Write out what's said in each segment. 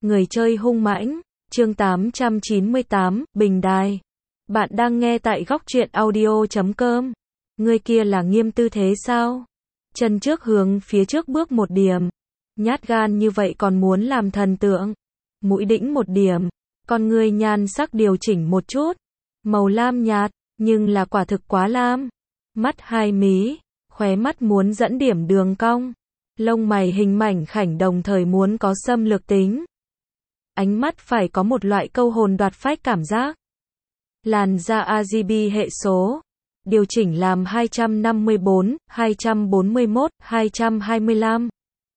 Người chơi hung mãnh, chương 898, Bình Đài. Bạn đang nghe tại góc truyện audio.com. Người kia là Nghiêm Tư thế sao? Chân trước hướng phía trước bước một điểm. Nhát gan như vậy còn muốn làm thần tượng. Mũi đĩnh một điểm. Con người nhan sắc điều chỉnh một chút. Màu lam nhạt, nhưng là quả thực quá lam. Mắt hai mí, khóe mắt muốn dẫn điểm đường cong. Lông mày hình mảnh khảnh đồng thời muốn có xâm lược tính. Ánh mắt phải có một loại câu hồn đoạt phách cảm giác. Làn da RGB hệ số. Điều chỉnh làm 254, 241, 225.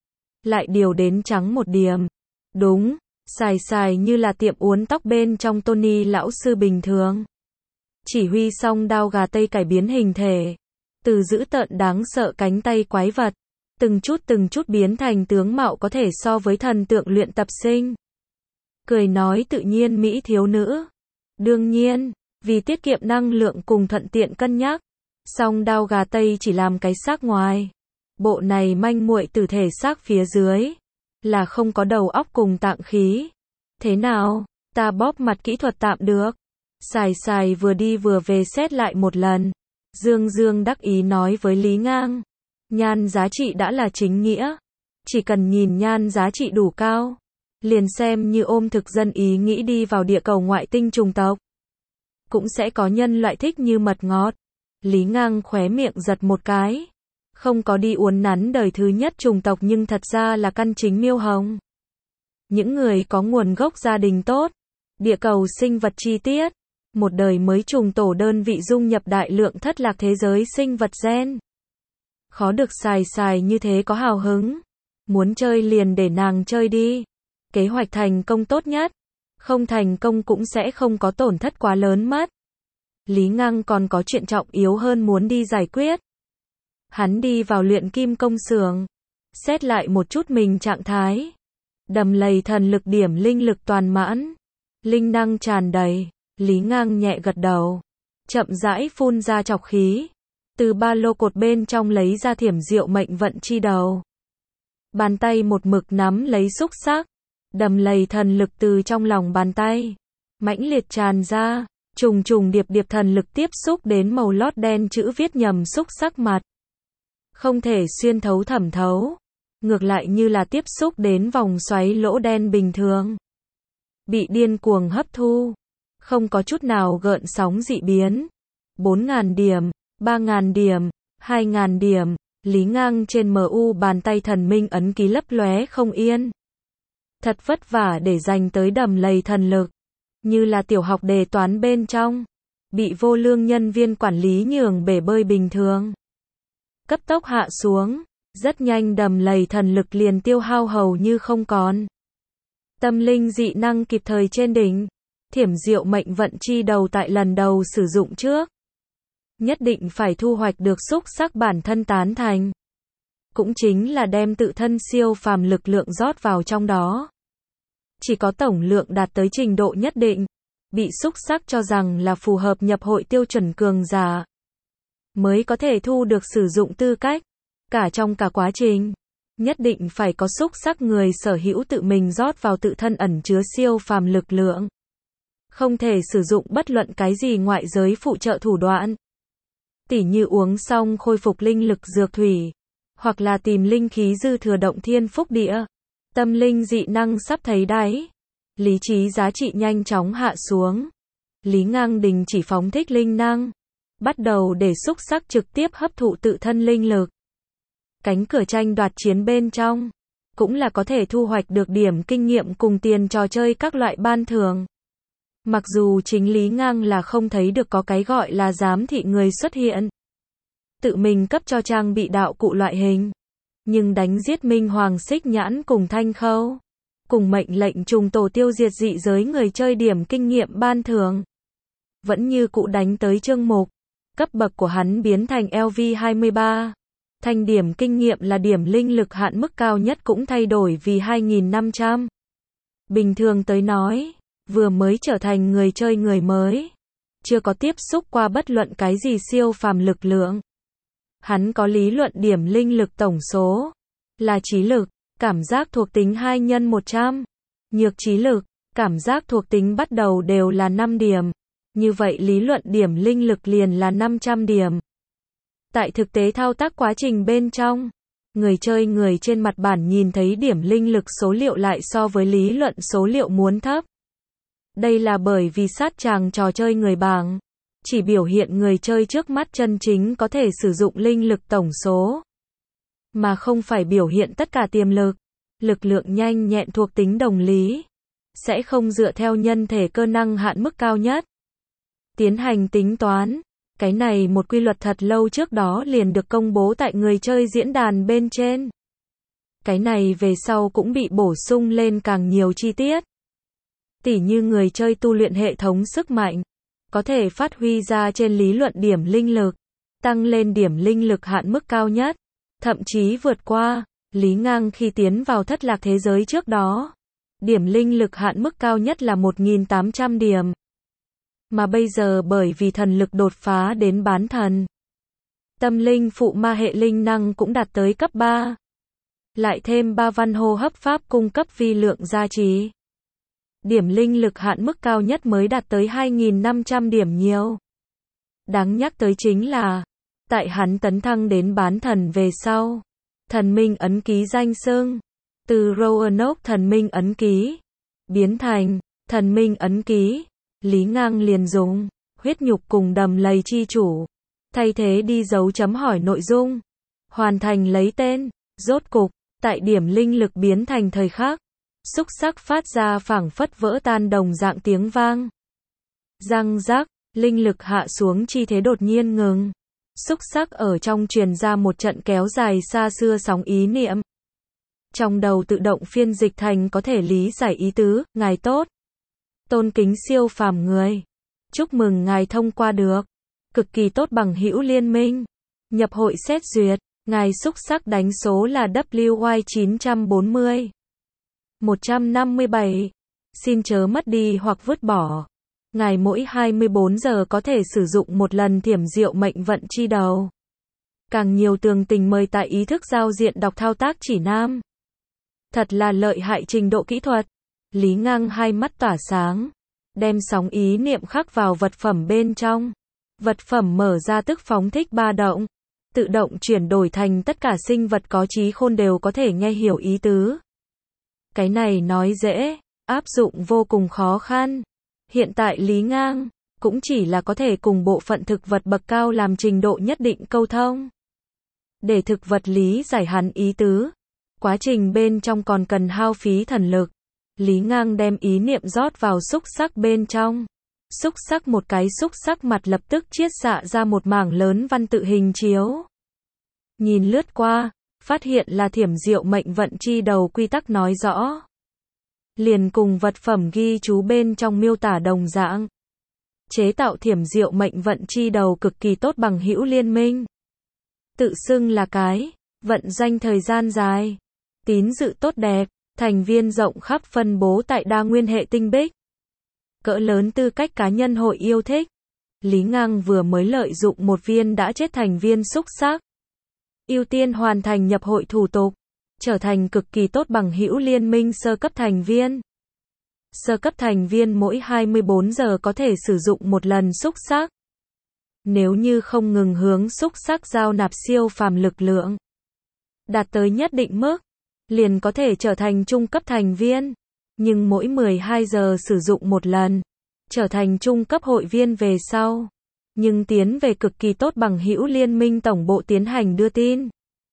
Lại điều đến trắng một điểm. Đúng, xài như là tiệm uốn tóc bên trong Tony lão sư bình thường. Chỉ huy xong đao gà tây cải biến hình thể. Từ dữ tợn đáng sợ cánh tay quái vật. Từng chút biến thành tướng mạo có thể so với thần tượng luyện tập sinh. Cười nói tự nhiên mỹ thiếu nữ. Đương nhiên, vì tiết kiệm năng lượng cùng thuận tiện cân nhắc, song đao gà tây chỉ làm cái xác ngoài. Bộ này manh muội từ thể xác phía dưới, là không có đầu óc cùng tạng khí. Thế nào, ta bóp mặt kỹ thuật tạm được. Xài vừa đi vừa về xét lại một lần. Dương đắc ý nói với Lý Ngang. Nhan giá trị đã là chính nghĩa. Chỉ cần nhìn nhan giá trị đủ cao, liền xem như ôm thực dân ý nghĩ đi vào địa cầu ngoại tinh trùng tộc. Cũng sẽ có nhân loại thích như mật ngọt. Lý Ngang khóe miệng giật một cái. Không có đi uốn nắn đời thứ nhất trùng tộc nhưng thật ra là căn chính miêu hồng. Những người có nguồn gốc gia đình tốt. Địa cầu sinh vật chi tiết. Một đời mới trùng tổ đơn vị dung nhập đại lượng thất lạc thế giới sinh vật gen. Khó được xài như thế có hào hứng. Muốn chơi liền để nàng chơi đi. Kế hoạch thành công tốt nhất. Không thành công cũng sẽ không có tổn thất quá lớn mất. Lý Ngang còn có chuyện trọng yếu hơn muốn đi giải quyết. Hắn đi vào luyện kim công xưởng. Xét lại một chút mình trạng thái. Đầm lầy thần lực điểm linh lực toàn mãn. Linh năng tràn đầy. Lý Ngang nhẹ gật đầu. Chậm rãi phun ra trọc khí. Từ ba lô cột bên trong lấy ra thiểm diệu mệnh vận chi đầu. Bàn tay một mực nắm lấy xúc sắc. Đầm lầy thần lực từ trong lòng bàn tay. Mãnh liệt tràn ra. Trùng điệp thần lực tiếp xúc đến màu lót đen chữ viết nhầm xúc sắc mặt. Không thể xuyên thấu thẩm thấu. Ngược lại như là tiếp xúc đến vòng xoáy lỗ đen bình thường. Bị điên cuồng hấp thu. Không có chút nào gợn sóng dị biến. 4.000 điểm, 3.000 điểm, 2.000 điểm. Lý Ngang trên MU bàn tay thần minh ấn ký lấp lóe không yên. Thật vất vả để dành tới đầm lầy thần lực. Như là tiểu học đề toán bên trong. Bị vô lương nhân viên quản lý nhường bể bơi bình thường. Cấp tốc hạ xuống. Rất nhanh đầm lầy thần lực liền tiêu hao hầu như không còn. Tâm linh dị năng kịp thời trên đỉnh. Thiểm diệu mệnh vận chi đầu tại lần đầu sử dụng trước. Nhất định phải thu hoạch được xúc sắc bản thân tán thành. Cũng chính là đem tự thân siêu phàm lực lượng rót vào trong đó. Chỉ có tổng lượng đạt tới trình độ nhất định, bị xúc sắc cho rằng là phù hợp nhập hội tiêu chuẩn cường giả, mới có thể thu được sử dụng tư cách. Cả trong cả quá trình, nhất định phải có xúc sắc người sở hữu tự mình rót vào tự thân ẩn chứa siêu phàm lực lượng. Không thể sử dụng bất luận cái gì ngoại giới phụ trợ thủ đoạn. Tỉ như uống xong khôi phục linh lực dược thủy, hoặc là tìm linh khí dư thừa động thiên phúc địa. Tâm linh dị năng sắp thấy đáy. Lý trí giá trị nhanh chóng hạ xuống. Lý Ngang đình chỉ phóng thích linh năng. Bắt đầu để xúc sắc trực tiếp hấp thụ tự thân linh lực. Cánh cửa tranh đoạt chiến bên trong. Cũng là có thể thu hoạch được điểm kinh nghiệm cùng tiền trò chơi các loại ban thưởng. Mặc dù chính Lý Ngang là không thấy được có cái gọi là giám thị người xuất hiện. Tự mình cấp cho trang bị đạo cụ loại hình. Nhưng đánh giết Minh Hoàng Xích Nhãn cùng Thanh Khâu. Cùng mệnh lệnh trùng tổ tiêu diệt dị giới người chơi điểm kinh nghiệm ban thưởng. Vẫn như cũ đánh tới chương mục. Cấp bậc của hắn biến thành LV23. Thành điểm kinh nghiệm là điểm linh lực hạn mức cao nhất cũng thay đổi vì 2.500. Bình thường tới nói, vừa mới trở thành người chơi người mới. Chưa có tiếp xúc qua bất luận cái gì siêu phàm lực lượng. Hắn có lý luận điểm linh lực tổng số là trí lực, cảm giác thuộc tính 2 x 100. Nhược trí lực, cảm giác thuộc tính bắt đầu đều là 5 điểm. Như vậy lý luận điểm linh lực liền là 500 điểm. Tại thực tế thao tác quá trình bên trong, người trên mặt bản nhìn thấy điểm linh lực số liệu lại so với lý luận số liệu muốn thấp. Đây là bởi vì sát tràng trò chơi người bảng chỉ biểu hiện người chơi trước mắt chân chính có thể sử dụng linh lực tổng số, mà không phải biểu hiện tất cả tiềm lực. Lực lượng nhanh nhẹn thuộc tính đồng lý sẽ không dựa theo nhân thể cơ năng hạn mức cao nhất tiến hành tính toán. Cái này một quy luật thật lâu trước đó liền được công bố tại người chơi diễn đàn bên trên. Cái này về sau cũng bị bổ sung lên càng nhiều chi tiết. Tỉ như người chơi tu luyện hệ thống sức mạnh, có thể phát huy ra trên lý luận điểm linh lực, tăng lên điểm linh lực hạn mức cao nhất, thậm chí vượt qua. Lý Ngang khi tiến vào thất lạc thế giới trước đó, điểm linh lực hạn mức cao nhất là 1.800 điểm. Mà bây giờ bởi vì thần lực đột phá đến bán thần, tâm linh phụ ma hệ linh năng cũng đạt tới cấp 3. Lại thêm 3 văn hô hấp pháp cung cấp vi lượng gia trì. Điểm linh lực hạn mức cao nhất mới đạt tới 2.500 điểm nhiều. Đáng nhắc tới chính là, tại hắn tấn thăng đến bán thần về sau, thần minh ấn ký danh xưng từ Roanoke thần minh ấn ký biến thành thần minh ấn ký. Lý Ngang liền dùng huyết nhục cùng đầm lầy chi chủ thay thế đi dấu chấm hỏi nội dung, hoàn thành lấy tên. Rốt cục, tại điểm linh lực biến thành thời khắc, xúc sắc phát ra phảng phất vỡ tan đồng dạng tiếng vang. Răng rắc, linh lực hạ xuống chi thế đột nhiên ngừng. Xúc sắc ở trong truyền ra một trận kéo dài xa xưa sóng ý niệm. Trong đầu tự động phiên dịch thành có thể lý giải ý tứ. Ngài tốt. Tôn kính siêu phàm người. Chúc mừng ngài thông qua được cực kỳ tốt bằng hữu liên minh. Nhập hội xét duyệt. Ngài xúc sắc đánh số là WY940 157. Xin chớ mất đi hoặc vứt bỏ. Ngài mỗi 24 giờ có thể sử dụng một lần thiểm diệu mệnh vận chi đầu. Càng nhiều tường tình mời tại ý thức giao diện đọc thao tác chỉ nam. Thật là lợi hại trình độ kỹ thuật. Lý Ngang hai mắt tỏa sáng, đem sóng ý niệm khắc vào vật phẩm bên trong. Vật phẩm mở ra tức phóng thích ba động, tự động chuyển đổi thành tất cả sinh vật có trí khôn đều có thể nghe hiểu ý tứ. Cái này nói dễ, áp dụng vô cùng khó khăn. Hiện tại Lý Ngang cũng chỉ là có thể cùng bộ phận thực vật bậc cao làm trình độ nhất định câu thông. Để thực vật lý giải hắn ý tứ, quá trình bên trong còn cần hao phí thần lực. Lý Ngang đem ý niệm rót vào xúc sắc bên trong. Xúc sắc một cái xúc sắc mặt lập tức chiết xạ ra một mảng lớn văn tự hình chiếu. Nhìn lướt qua, phát hiện là thiểm diệu mệnh vận chi đầu quy tắc nói rõ. Liền cùng vật phẩm ghi chú bên trong miêu tả đồng dạng. Chế tạo thiểm diệu mệnh vận chi đầu cực kỳ tốt bằng hữu liên minh. Tự xưng là cái vận doanh thời gian dài, tín dự tốt đẹp, thành viên rộng khắp phân bố tại đa nguyên hệ tinh bích. Cỡ lớn tư cách cá nhân hội yêu thích. Lý Ngang vừa mới lợi dụng một viên đã chết thành viên xúc sắc. Ưu tiên hoàn thành nhập hội thủ tục, trở thành cực kỳ tốt bằng hữu liên minh sơ cấp thành viên. Sơ cấp thành viên mỗi 24 giờ có thể sử dụng một lần xúc sắc. Nếu như không ngừng hướng xúc sắc giao nạp siêu phàm lực lượng, đạt tới nhất định mức, liền có thể trở thành trung cấp thành viên. Nhưng mỗi 12 giờ sử dụng một lần, trở thành trung cấp hội viên về sau. Nhưng tiến về cực kỳ tốt bằng hữu liên minh tổng bộ tiến hành đưa tin.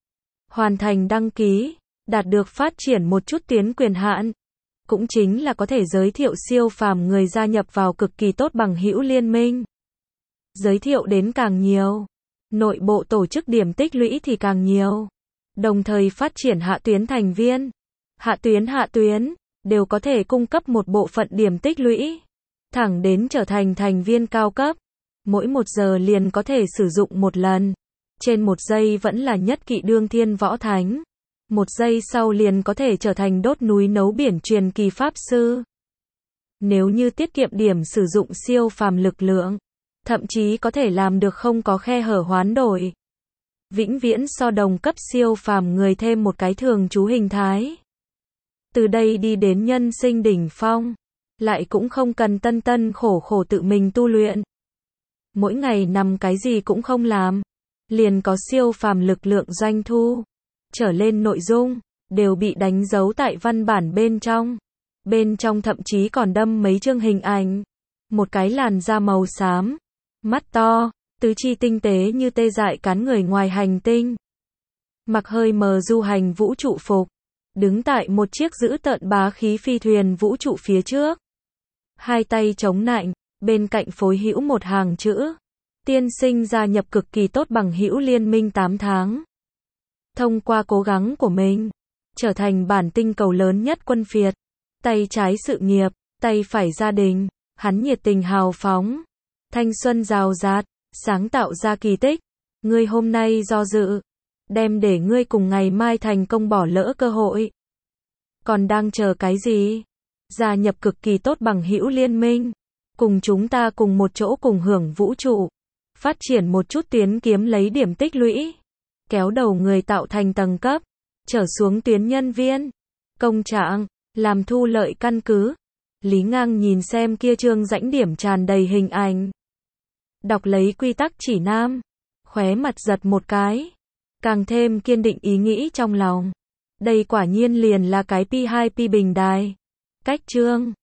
Hoàn thành đăng ký, đạt được phát triển một chút tiến quyền hạn. Cũng chính là có thể giới thiệu siêu phàm người gia nhập vào cực kỳ tốt bằng hữu liên minh. Giới thiệu đến càng nhiều, nội bộ tổ chức điểm tích lũy thì càng nhiều. Đồng thời phát triển hạ tuyến thành viên. Hạ tuyến đều có thể cung cấp một bộ phận điểm tích lũy, thẳng đến trở thành thành viên cao cấp. Mỗi 1 giờ liền có thể sử dụng một lần. Trên 1 giây vẫn là nhất kỵ đương thiên võ thánh. 1 giây sau liền có thể trở thành đốt núi nấu biển truyền kỳ pháp sư. Nếu như tiết kiệm điểm sử dụng siêu phàm lực lượng, thậm chí có thể làm được không có khe hở hoán đổi. Vĩnh viễn so đồng cấp siêu phàm người thêm một cái thường trú hình thái. Từ đây đi đến nhân sinh đỉnh phong, lại cũng không cần tân tân khổ khổ tự mình tu luyện. Mỗi ngày nằm cái gì cũng không làm, liền có siêu phàm lực lượng doanh thu. Trở lên nội dung, đều bị đánh dấu tại văn bản bên trong. Bên trong thậm chí còn đâm mấy chương hình ảnh. Một cái làn da màu xám, mắt to, tứ chi tinh tế như tê dại cắn người ngoài hành tinh. Mặc hơi mờ du hành vũ trụ phục, đứng tại một chiếc dữ tợn bá khí phi thuyền vũ trụ phía trước. Hai tay chống nạnh, bên cạnh phối hữu một hàng chữ. Tiên sinh gia nhập cực kỳ tốt bằng hữu liên minh 8 tháng. Thông qua cố gắng của mình, trở thành bản tinh cầu lớn nhất quân phiệt. Tay trái sự nghiệp, tay phải gia đình, hắn nhiệt tình hào phóng, thanh xuân rào rạt, sáng tạo ra kỳ tích. Ngươi hôm nay do dự, đem để ngươi cùng ngày mai thành công bỏ lỡ cơ hội. Còn đang chờ cái gì? Gia nhập cực kỳ tốt bằng hữu liên minh, cùng chúng ta cùng một chỗ cùng hưởng vũ trụ, phát triển một chút tuyến kiếm lấy điểm tích lũy, kéo đầu người tạo thành tầng cấp, trở xuống tuyến nhân viên, công trạng, làm thu lợi căn cứ. Lý Ngang nhìn xem kia chương rãnh điểm tràn đầy hình ảnh. Đọc lấy quy tắc chỉ nam, khóe mặt giật một cái, càng thêm kiên định ý nghĩ trong lòng. Đây quả nhiên liền là cái P2P bình đài. Cách chương